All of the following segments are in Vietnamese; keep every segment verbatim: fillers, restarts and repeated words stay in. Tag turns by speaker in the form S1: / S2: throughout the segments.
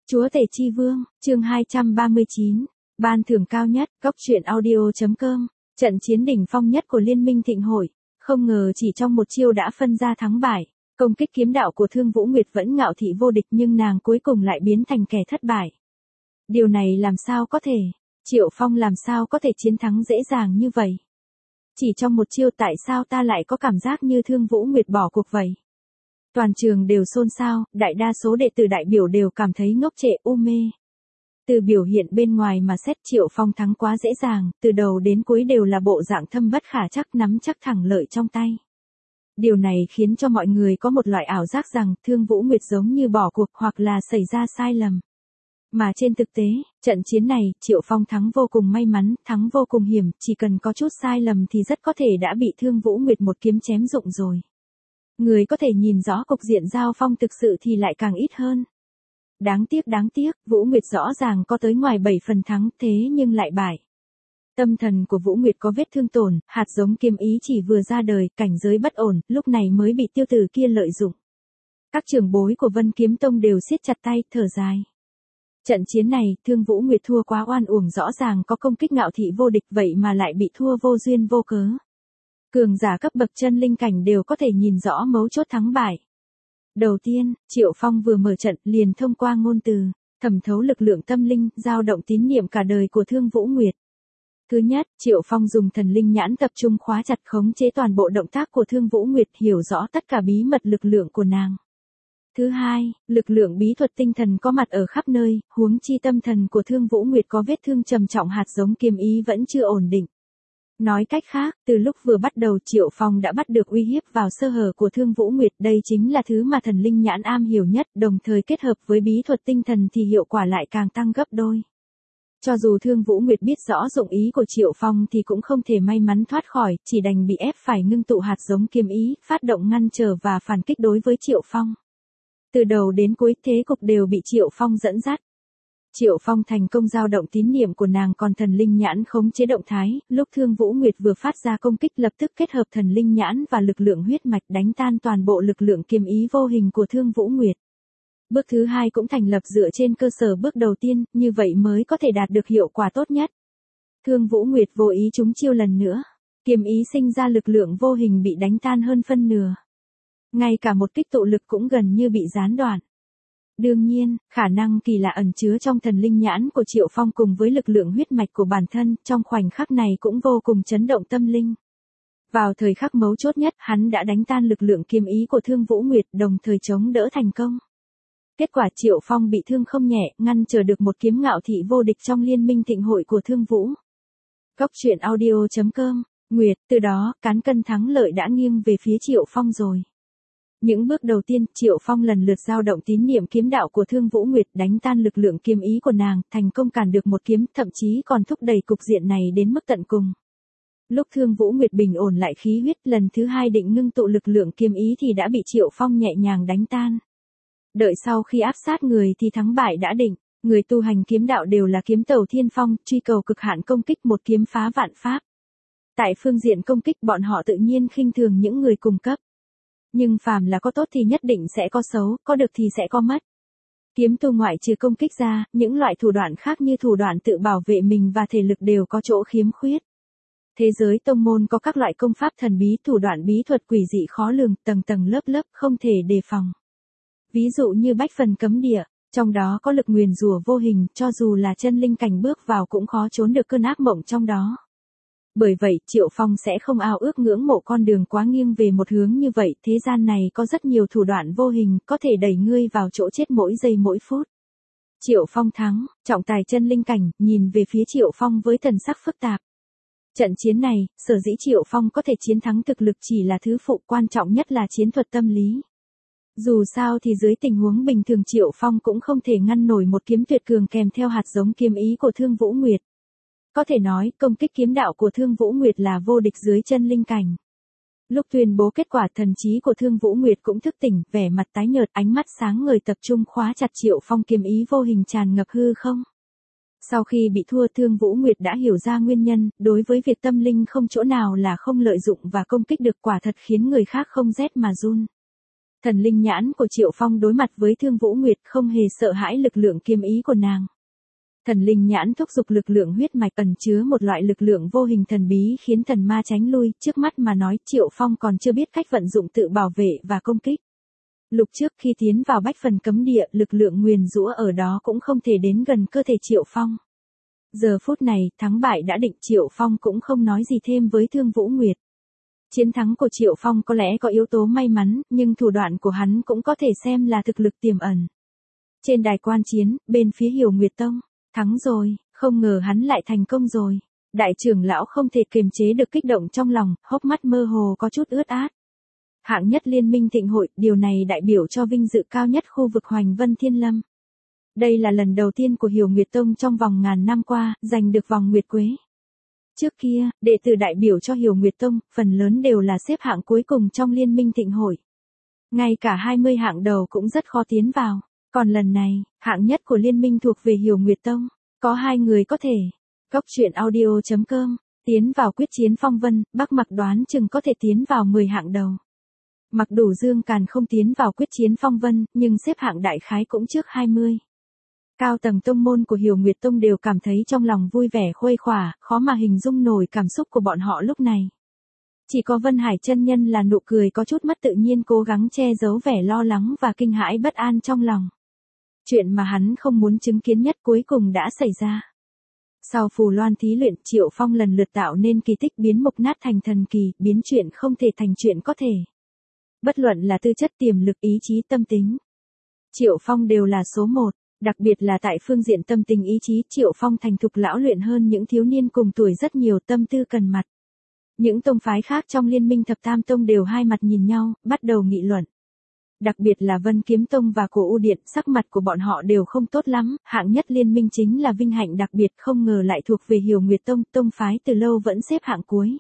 S1: Chúa Tể Chi Vương, chương hai trăm ba mươi chín, ban thưởng cao nhất, góc truyện audio.com, trận chiến đỉnh phong nhất của Liên minh Thịnh Hội, không ngờ chỉ trong một chiêu đã phân ra thắng bại, công kích kiếm đạo của Thương Vũ Nguyệt vẫn ngạo thị vô địch nhưng nàng cuối cùng lại biến thành kẻ thất bại. Điều này làm sao có thể, Triệu Phong làm sao có thể chiến thắng dễ dàng như vậy? Chỉ trong một chiêu tại sao ta lại có cảm giác như Thương Vũ Nguyệt bỏ cuộc vậy? Toàn trường đều xôn xao, đại đa số đệ tử đại biểu đều cảm thấy ngốc trệ u mê. Từ biểu hiện bên ngoài mà xét Triệu Phong thắng quá dễ dàng, từ đầu đến cuối đều là bộ dạng thâm bất khả chắc nắm chắc thẳng lợi trong tay. Điều này khiến cho mọi người có một loại ảo giác rằng Thương Vũ Nguyệt giống như bỏ cuộc hoặc là xảy ra sai lầm. Mà trên thực tế, trận chiến này, Triệu Phong thắng vô cùng may mắn, thắng vô cùng hiểm, chỉ cần có chút sai lầm thì rất có thể đã bị Thương Vũ Nguyệt một kiếm chém rụng rồi. Người có thể nhìn rõ cục diện giao phong thực sự thì lại càng ít hơn. Đáng tiếc đáng tiếc, Vũ Nguyệt rõ ràng có tới ngoài bảy phần thắng thế nhưng lại bại. Tâm thần của Vũ Nguyệt có vết thương tổn, hạt giống kiếm ý chỉ vừa ra đời, cảnh giới bất ổn, lúc này mới bị tiêu tử kia lợi dụng. Các trưởng bối của Vân Kiếm Tông đều siết chặt tay, thở dài. Trận chiến này, Thương Vũ Nguyệt thua quá oan uổng, rõ ràng có công kích ngạo thị vô địch vậy mà lại bị thua vô duyên vô cớ. Cường giả cấp bậc chân linh cảnh đều có thể nhìn rõ mấu chốt thắng bại. Đầu tiên, Triệu Phong vừa mở trận liền thông qua ngôn từ, thẩm thấu lực lượng tâm linh, dao động tín niệm cả đời của Thương Vũ Nguyệt. Thứ nhất, Triệu Phong dùng thần linh nhãn tập trung khóa chặt khống chế toàn bộ động tác của Thương Vũ Nguyệt, hiểu rõ tất cả bí mật lực lượng của nàng. Thứ hai, lực lượng bí thuật tinh thần có mặt ở khắp nơi, huống chi tâm thần của Thương Vũ Nguyệt có vết thương trầm trọng, hạt giống kiếm ý vẫn chưa ổn định. Nói cách khác, từ lúc vừa bắt đầu Triệu Phong đã bắt được uy hiếp vào sơ hở của Thương Vũ Nguyệt, đây chính là thứ mà thần linh nhãn am hiểu nhất, đồng thời kết hợp với bí thuật tinh thần thì hiệu quả lại càng tăng gấp đôi. Cho dù Thương Vũ Nguyệt biết rõ dụng ý của Triệu Phong thì cũng không thể may mắn thoát khỏi, chỉ đành bị ép phải ngưng tụ hạt giống kiếm ý, phát động ngăn trở và phản kích đối với Triệu Phong. Từ đầu đến cuối thế cục đều bị Triệu Phong dẫn dắt. Triệu Phong thành công dao động tín niệm của nàng, còn thần linh nhãn khống chế động thái, lúc Thương Vũ Nguyệt vừa phát ra công kích lập tức kết hợp thần linh nhãn và lực lượng huyết mạch đánh tan toàn bộ lực lượng kiếm ý vô hình của Thương Vũ Nguyệt. Bước thứ hai cũng thành lập dựa trên cơ sở bước đầu tiên, như vậy mới có thể đạt được hiệu quả tốt nhất. Thương Vũ Nguyệt vô ý trúng chiêu lần nữa, kiếm ý sinh ra lực lượng vô hình bị đánh tan hơn phân nửa. Ngay cả một kích tụ lực cũng gần như bị gián đoạn. Đương nhiên, khả năng kỳ lạ ẩn chứa trong thần linh nhãn của Triệu Phong cùng với lực lượng huyết mạch của bản thân, trong khoảnh khắc này cũng vô cùng chấn động tâm linh. Vào thời khắc mấu chốt nhất, hắn đã đánh tan lực lượng kiếm ý của Thương Vũ Nguyệt, đồng thời chống đỡ thành công. Kết quả Triệu Phong bị thương không nhẹ, ngăn trở được một kiếm ngạo thị vô địch trong Liên minh Thịnh Hội của Thương Vũ. Góc truyện audio.com, Nguyệt, từ đó, cán cân thắng lợi đã nghiêng về phía Triệu Phong rồi. Những bước đầu tiên, Triệu Phong lần lượt dao động tín niệm kiếm đạo của Thương Vũ Nguyệt, đánh tan lực lượng kiếm ý của nàng, thành công cản được một kiếm, thậm chí còn thúc đẩy cục diện này đến mức tận cùng. Lúc Thương Vũ Nguyệt bình ổn lại khí huyết, lần thứ hai định ngưng tụ lực lượng kiếm ý thì đã bị Triệu Phong nhẹ nhàng đánh tan. Đợi sau khi áp sát người thì thắng bại đã định, người tu hành kiếm đạo đều là kiếm tàu thiên phong, truy cầu cực hạn công kích, một kiếm phá vạn pháp. Tại phương diện công kích bọn họ tự nhiên khinh thường những người cùng cấp. Nhưng phàm là có tốt thì nhất định sẽ có xấu, có được thì sẽ có mất. Kiếm tu ngoại trừ công kích ra, những loại thủ đoạn khác như thủ đoạn tự bảo vệ mình và thể lực đều có chỗ khiếm khuyết. Thế giới tông môn có các loại công pháp thần bí, thủ đoạn bí thuật quỷ dị khó lường, tầng tầng lớp lớp không thể đề phòng. Ví dụ như bách phần cấm địa, trong đó có lực nguyền rủa vô hình, cho dù là chân linh cảnh bước vào cũng khó trốn được cơn ác mộng trong đó. Bởi vậy, Triệu Phong sẽ không ao ước ngưỡng mộ con đường quá nghiêng về một hướng như vậy, thế gian này có rất nhiều thủ đoạn vô hình, có thể đẩy ngươi vào chỗ chết mỗi giây mỗi phút. Triệu Phong thắng, trọng tài chân linh cảnh, nhìn về phía Triệu Phong với thần sắc phức tạp. Trận chiến này, sở dĩ Triệu Phong có thể chiến thắng thực lực chỉ là thứ phụ, quan trọng nhất là chiến thuật tâm lý. Dù sao thì dưới tình huống bình thường Triệu Phong cũng không thể ngăn nổi một kiếm tuyệt cường kèm theo hạt giống kiếm ý của Thương Vũ Nguyệt. Có thể nói, công kích kiếm đạo của Thương Vũ Nguyệt là vô địch dưới chân linh cảnh. Lúc tuyên bố kết quả, thần trí của Thương Vũ Nguyệt cũng thức tỉnh, vẻ mặt tái nhợt, ánh mắt sáng ngời tập trung khóa chặt Triệu Phong, kiếm ý vô hình tràn ngập hư không. Sau khi bị thua, Thương Vũ Nguyệt đã hiểu ra nguyên nhân, đối với việc tâm linh không chỗ nào là không lợi dụng và công kích được, quả thật khiến người khác không rét mà run. Thần linh nhãn của Triệu Phong đối mặt với Thương Vũ Nguyệt không hề sợ hãi lực lượng kiếm ý của nàng. Thần linh nhãn thúc giục lực lượng huyết mạch ẩn chứa một loại lực lượng vô hình thần bí khiến thần ma tránh lui, trước mắt mà nói Triệu Phong còn chưa biết cách vận dụng tự bảo vệ và công kích. Lục trước khi tiến vào bách phần cấm địa, lực lượng nguyền rủa ở đó cũng không thể đến gần cơ thể Triệu Phong. Giờ phút này, thắng bại đã định, Triệu Phong cũng không nói gì thêm với Thương Vũ Nguyệt. Chiến thắng của Triệu Phong có lẽ có yếu tố may mắn, nhưng thủ đoạn của hắn cũng có thể xem là thực lực tiềm ẩn. Trên đài quan chiến, bên phía Hiểu Nguyệt Tông, thắng rồi, không ngờ hắn lại thành công rồi. Đại trưởng lão không thể kiềm chế được kích động trong lòng, hốc mắt mơ hồ có chút ướt át. Hạng nhất Liên minh Thịnh hội, điều này đại biểu cho vinh dự cao nhất khu vực Hoành Vân Thiên Lâm. Đây là lần đầu tiên của Hiểu Nguyệt Tông trong vòng ngàn năm qua, giành được vòng Nguyệt Quế. Trước kia, đệ tử đại biểu cho Hiểu Nguyệt Tông, phần lớn đều là xếp hạng cuối cùng trong Liên minh Thịnh hội. Ngay cả hai mươi hạng đầu cũng rất khó tiến vào. Còn lần này, hạng nhất của liên minh thuộc về Hiểu Nguyệt Tông. Có hai người có thể. Cốc truyện audio chấm com, tiến vào quyết chiến phong vân, Bắc Mặc đoán chừng có thể tiến vào mười hạng đầu. Mặc Đủ Dương Càn không tiến vào quyết chiến phong vân, nhưng xếp hạng đại khái cũng trước hai mươi. Cao tầng tông môn của Hiểu Nguyệt Tông đều cảm thấy trong lòng vui vẻ khuây khỏa, khó mà hình dung nổi cảm xúc của bọn họ lúc này. Chỉ có Vân Hải chân nhân là nụ cười có chút mất tự nhiên, cố gắng che giấu vẻ lo lắng và kinh hãi bất an trong lòng. Chuyện mà hắn không muốn chứng kiến nhất cuối cùng đã xảy ra. Sau phù loan thí luyện, Triệu Phong lần lượt tạo nên kỳ tích, biến mục nát thành thần kỳ, biến chuyện không thể thành chuyện có thể. Bất luận là tư chất, tiềm lực, ý chí, tâm tính, Triệu Phong đều là số một. Đặc biệt là tại phương diện tâm tình ý chí, Triệu Phong thành thục lão luyện hơn những thiếu niên cùng tuổi rất nhiều, tâm tư cần mật. Những tông phái khác trong liên minh Thập Tam Tông đều hai mặt nhìn nhau, bắt đầu nghị luận. Đặc biệt là Vân Kiếm Tông và Cổ U Điện, sắc mặt của bọn họ đều không tốt lắm, hạng nhất liên minh chính là vinh hạnh đặc biệt, không ngờ lại thuộc về Hiểu Nguyệt Tông, tông phái từ lâu vẫn xếp hạng cuối.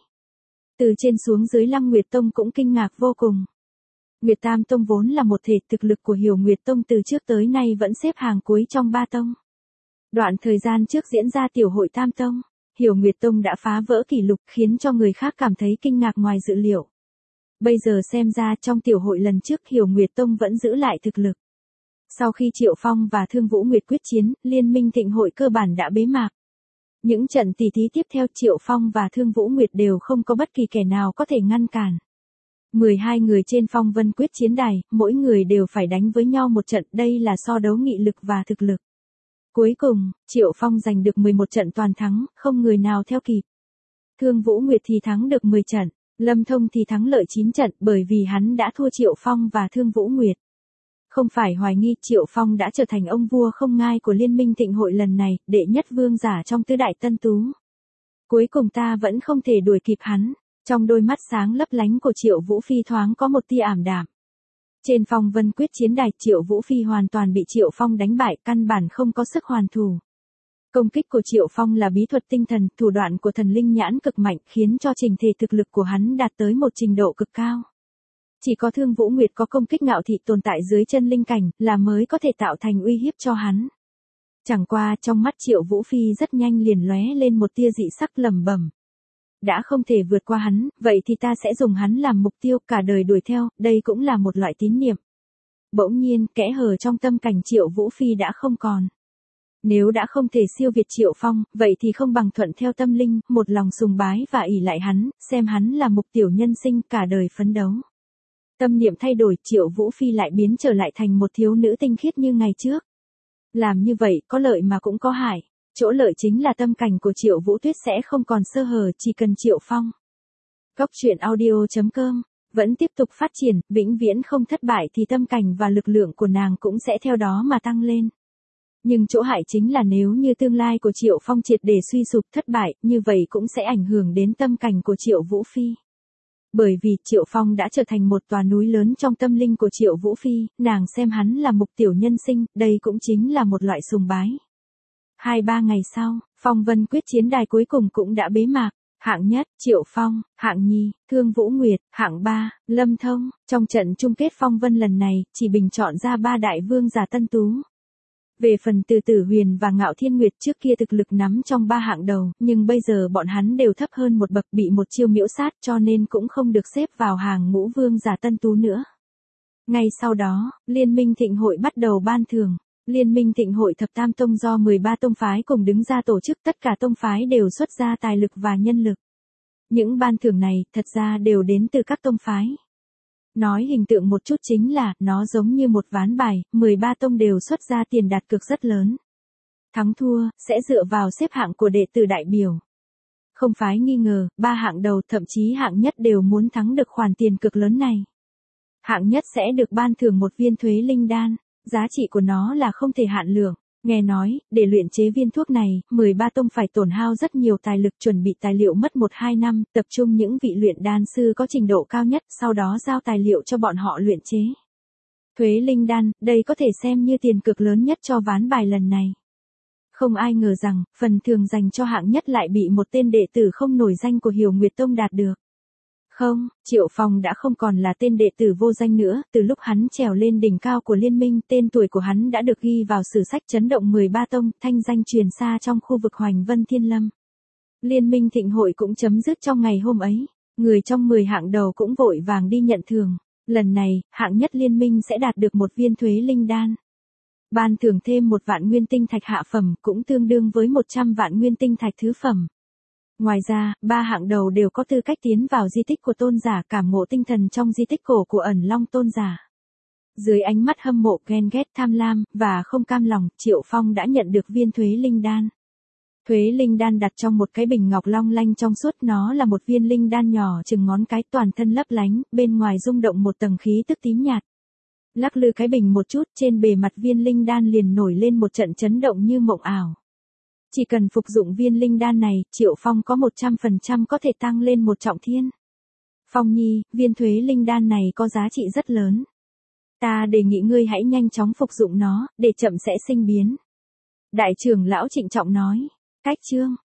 S1: Từ trên xuống dưới Lăng Nguyệt Tông cũng kinh ngạc vô cùng. Nguyệt Tam Tông vốn là một thể, thực lực của Hiểu Nguyệt Tông từ trước tới nay vẫn xếp hàng cuối trong ba tông. Đoạn thời gian trước diễn ra tiểu hội Tam Tông, Hiểu Nguyệt Tông đã phá vỡ kỷ lục khiến cho người khác cảm thấy kinh ngạc ngoài dự liệu. Bây giờ xem ra trong tiểu hội lần trước Hiểu Nguyệt Tông vẫn giữ lại thực lực. Sau khi Triệu Phong và Thương Vũ Nguyệt quyết chiến, Liên minh Thịnh hội cơ bản đã bế mạc. Những trận tỷ thí tiếp theo Triệu Phong và Thương Vũ Nguyệt đều không có bất kỳ kẻ nào có thể ngăn cản. mười hai người trên phong vân quyết chiến đài, mỗi người đều phải đánh với nhau một trận, đây là so đấu nghị lực và thực lực. Cuối cùng, Triệu Phong giành được mười một trận toàn thắng, không người nào theo kịp. Thương Vũ Nguyệt thì thắng được mười trận, Lâm Thông thì thắng lợi chín trận, bởi vì hắn đã thua Triệu Phong và Thương Vũ Nguyệt. Không phải hoài nghi, Triệu Phong đã trở thành ông vua không ngai của Liên minh Thịnh hội lần này, đệ nhất vương giả trong tứ đại tân tú. Cuối cùng ta vẫn không thể đuổi kịp hắn. Trong đôi mắt sáng lấp lánh của Triệu Vũ Phi thoáng có một tia ảm đạm. Trên phong vân quyết chiến đài, Triệu Vũ Phi hoàn toàn bị Triệu Phong đánh bại, căn bản không có sức hoàn thủ. Công kích của Triệu Phong là bí thuật tinh thần, thủ đoạn của thần linh nhãn cực mạnh, khiến cho trình thể thực lực của hắn đạt tới một trình độ cực cao. Chỉ có Thương Vũ Nguyệt có công kích ngạo thị tồn tại dưới chân linh cảnh, là mới có thể tạo thành uy hiếp cho hắn. Chẳng qua trong mắt Triệu Vũ Phi rất nhanh liền lóe lên một tia dị sắc, lẩm bẩm. Đã không thể vượt qua hắn, vậy thì ta sẽ dùng hắn làm mục tiêu, cả đời đuổi theo, đây cũng là một loại tín niệm. Bỗng nhiên, kẽ hở trong tâm cảnh Triệu Vũ Phi đã không còn. Nếu đã không thể siêu việt Triệu Phong, vậy thì không bằng thuận theo tâm linh, một lòng sùng bái và ỷ lại hắn, xem hắn là mục tiểu nhân sinh, cả đời phấn đấu. Tâm niệm thay đổi, Triệu Vũ Phi lại biến trở lại thành một thiếu nữ tinh khiết như ngày trước. Làm như vậy, có lợi mà cũng có hại. Chỗ lợi chính là tâm cảnh của Triệu Vũ Tuyết sẽ không còn sơ hở, chỉ cần Triệu Phong. Cốc truyện audio chấm com vẫn tiếp tục phát triển, vĩnh viễn không thất bại thì tâm cảnh và lực lượng của nàng cũng sẽ theo đó mà tăng lên. Nhưng chỗ hại chính là nếu như tương lai của Triệu Phong triệt để suy sụp thất bại, như vậy cũng sẽ ảnh hưởng đến tâm cảnh của Triệu Vũ Phi. Bởi vì Triệu Phong đã trở thành một tòa núi lớn trong tâm linh của Triệu Vũ Phi, nàng xem hắn là mục tiểu nhân sinh, đây cũng chính là một loại sùng bái. Hai ba ngày sau, phong vân quyết chiến đài cuối cùng cũng đã bế mạc. Hạng nhất, Triệu Phong, hạng nhì, Thương Vũ Nguyệt, hạng ba, Lâm Thông. Trong trận chung kết phong vân lần này, chỉ bình chọn ra ba đại vương giả tân tú. Về phần Từ Tử Huyền và Ngạo Thiên Nguyệt, trước kia thực lực nắm trong ba hạng đầu, nhưng bây giờ bọn hắn đều thấp hơn một bậc, bị một chiêu miễu sát, cho nên cũng không được xếp vào hàng ngũ vương giả tân tú nữa. Ngay sau đó, Liên minh Thịnh hội bắt đầu ban thưởng. Liên minh Thịnh hội thập tam tông do mười ba tông phái cùng đứng ra tổ chức, tất cả tông phái đều xuất ra tài lực và nhân lực. Những ban thưởng này, thật ra đều đến từ các tông phái. Nói hình tượng một chút chính là, nó giống như một ván bài, mười ba tông đều xuất ra tiền đặt cược rất lớn. Thắng thua, sẽ dựa vào xếp hạng của đệ tử đại biểu. Không phái nghi ngờ, ba hạng đầu thậm chí hạng nhất đều muốn thắng được khoản tiền cực lớn này. Hạng nhất sẽ được ban thưởng một viên thuế linh đan, giá trị của nó là không thể hạn lượng. Nghe nói, để luyện chế viên thuốc này, mười ba tông phải tổn hao rất nhiều tài lực, chuẩn bị tài liệu mất một hai năm, tập trung những vị luyện đan sư có trình độ cao nhất, sau đó giao tài liệu cho bọn họ luyện chế. Thuế linh đan, đây có thể xem như tiền cực lớn nhất cho ván bài lần này. Không ai ngờ rằng, phần thưởng dành cho hạng nhất lại bị một tên đệ tử không nổi danh của Hiểu Nguyệt Tông đạt được. Không, Triệu Phong đã không còn là tên đệ tử vô danh nữa, từ lúc hắn trèo lên đỉnh cao của liên minh, tên tuổi của hắn đã được ghi vào sử sách chấn động mười ba tông, thanh danh truyền xa trong khu vực Hoành Vân Thiên Lâm. Liên minh Thịnh hội cũng chấm dứt trong ngày hôm ấy, người trong mười hạng đầu cũng vội vàng đi nhận thưởng, lần này, hạng nhất liên minh sẽ đạt được một viên thuế linh đan. Ban thưởng thêm một vạn nguyên tinh thạch hạ phẩm, cũng tương đương với một trăm vạn nguyên tinh thạch thứ phẩm. Ngoài ra, ba hạng đầu đều có tư cách tiến vào di tích của tôn giả, cảm ngộ tinh thần trong di tích cổ của ẩn long tôn giả. Dưới ánh mắt hâm mộ, ghen ghét, tham lam, và không cam lòng, Triệu Phong đã nhận được viên thuế linh đan. Thuế linh đan đặt trong một cái bình ngọc long lanh trong suốt, nó là một viên linh đan nhỏ chừng ngón cái, toàn thân lấp lánh, bên ngoài rung động một tầng khí tức tím nhạt. Lắc lư cái bình một chút, trên bề mặt viên linh đan liền nổi lên một trận chấn động như mộng ảo. Chỉ cần phục dụng viên linh đan này, Triệu Phong có một trăm phần trăm có thể tăng lên một trọng thiên. Phong Nhi, viên thuế linh đan này có giá trị rất lớn. Ta đề nghị ngươi hãy nhanh chóng phục dụng nó, để chậm sẽ sinh biến. Đại trưởng lão trịnh trọng nói. Cách chương.